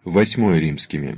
8 римскими.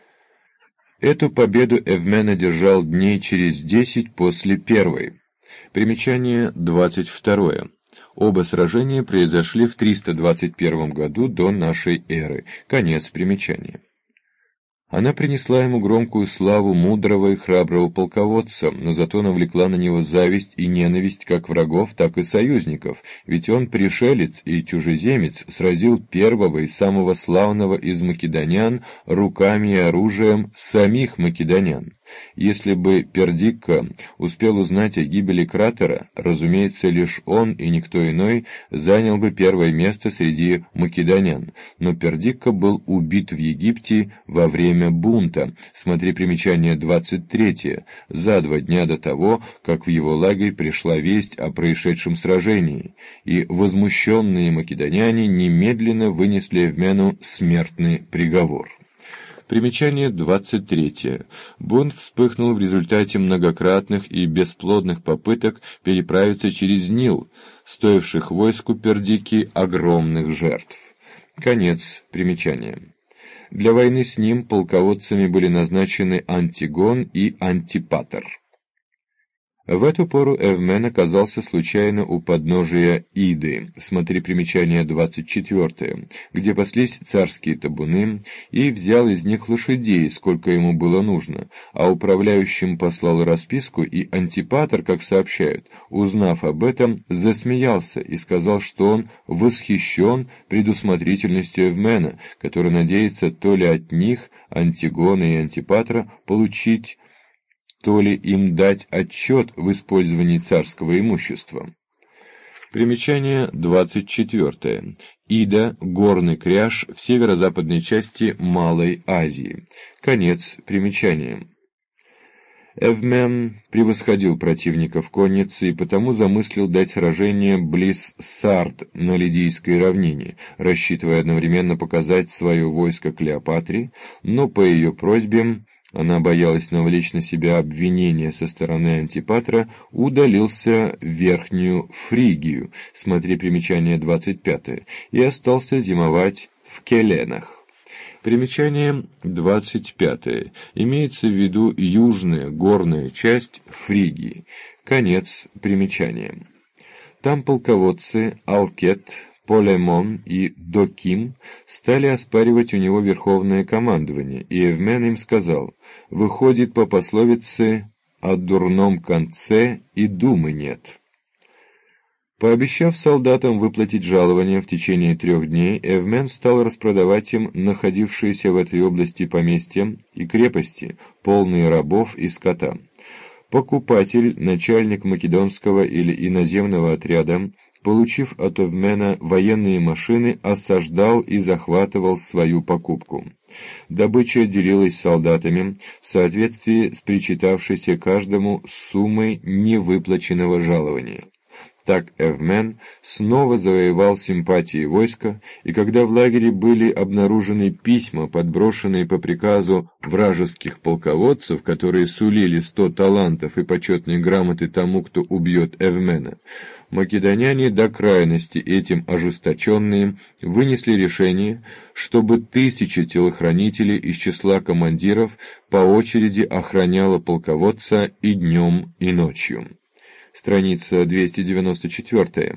Эту победу Эвмен одержал дней через 10 после первой. Примечание 22. Оба сражения произошли в 321 году до нашей эры. Конец примечания. Она принесла ему громкую славу мудрого и храброго полководца, но зато навлекла на него зависть и ненависть как врагов, так и союзников, ведь он, пришелец и чужеземец, сразил первого и самого славного из македонян руками и оружием самих македонян. Если бы Пердикка успел узнать о гибели Кратера, разумеется, лишь он и никто иной занял бы первое место среди македонян, но Пердикка был убит в Египте во время бунта, смотри примечание 23, за 2 дня до того, как в его лагерь пришла весть о происшедшем сражении, и возмущенные македоняне немедленно вынесли Эвмену смертный приговор. Примечание 23. Бунт вспыхнул в результате многократных и бесплодных попыток переправиться через Нил, стоивших войску Пердикки огромных жертв. Конец примечания. Для войны с ним полководцами были назначены Антигон и Антипатр. В эту пору Эвмен оказался случайно у подножия Иды, смотри примечание 24, где паслись царские табуны, и взял из них лошадей, сколько ему было нужно, а управляющим послал расписку, и Антипатр, как сообщают, узнав об этом, засмеялся и сказал, что он восхищен предусмотрительностью Эвмена, который надеется то ли от них, Антигона и Антипатра, получить, то ли им дать отчет в использовании царского имущества. Примечание 24. Ида – горный кряж в северо-западной части Малой Азии. Конец примечания. Эвмен превосходил противника в коннице и потому замыслил дать сражение близ Сард на Лидийской равнине, рассчитывая одновременно показать свое войско Клеопатре, но по ее просьбе, она боялась навлечь на себя обвинения со стороны Антипатра, удалился в Верхнюю Фригию, смотри примечание 25, и остался зимовать в Келенах. Примечание 25. Имеется в виду южная горная часть Фригии. Конец примечания. Там полководцы Алкет, Полемон и Доким стали оспаривать у него верховное командование, и Эвмен им сказал: «Выходит по пословице «о дурном конце и думы нет». Пообещав солдатам выплатить жалование в течение 3 дней, Эвмен стал распродавать им находившиеся в этой области поместья и крепости, полные рабов и скота. Покупатель, начальник македонского или иноземного отряда, получив от Эвмена военные машины, осаждал и захватывал свою покупку. Добыча делилась с солдатами в соответствии с причитавшейся каждому суммой невыплаченного жалования. Так Эвмен снова завоевал симпатии войска, и когда в лагере были обнаружены письма, подброшенные по приказу вражеских полководцев, которые сулили 100 талантов и почетные грамоты тому, кто убьет Эвмена, македоняне, до крайности этим ожесточенные, вынесли решение, чтобы 1000 телохранителей из числа командиров по очереди охраняло полководца и днем, и ночью. Страница 294.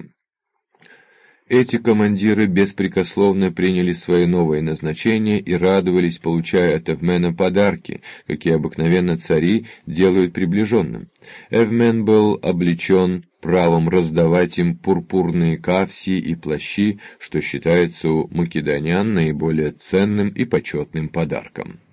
Эти командиры беспрекословно приняли свое новое назначение и радовались, получая от Эвмена подарки, какие обыкновенно цари делают приближенным. Эвмен был облечен правом раздавать им пурпурные кавси и плащи, что считается у македонян наиболее ценным и почетным подарком.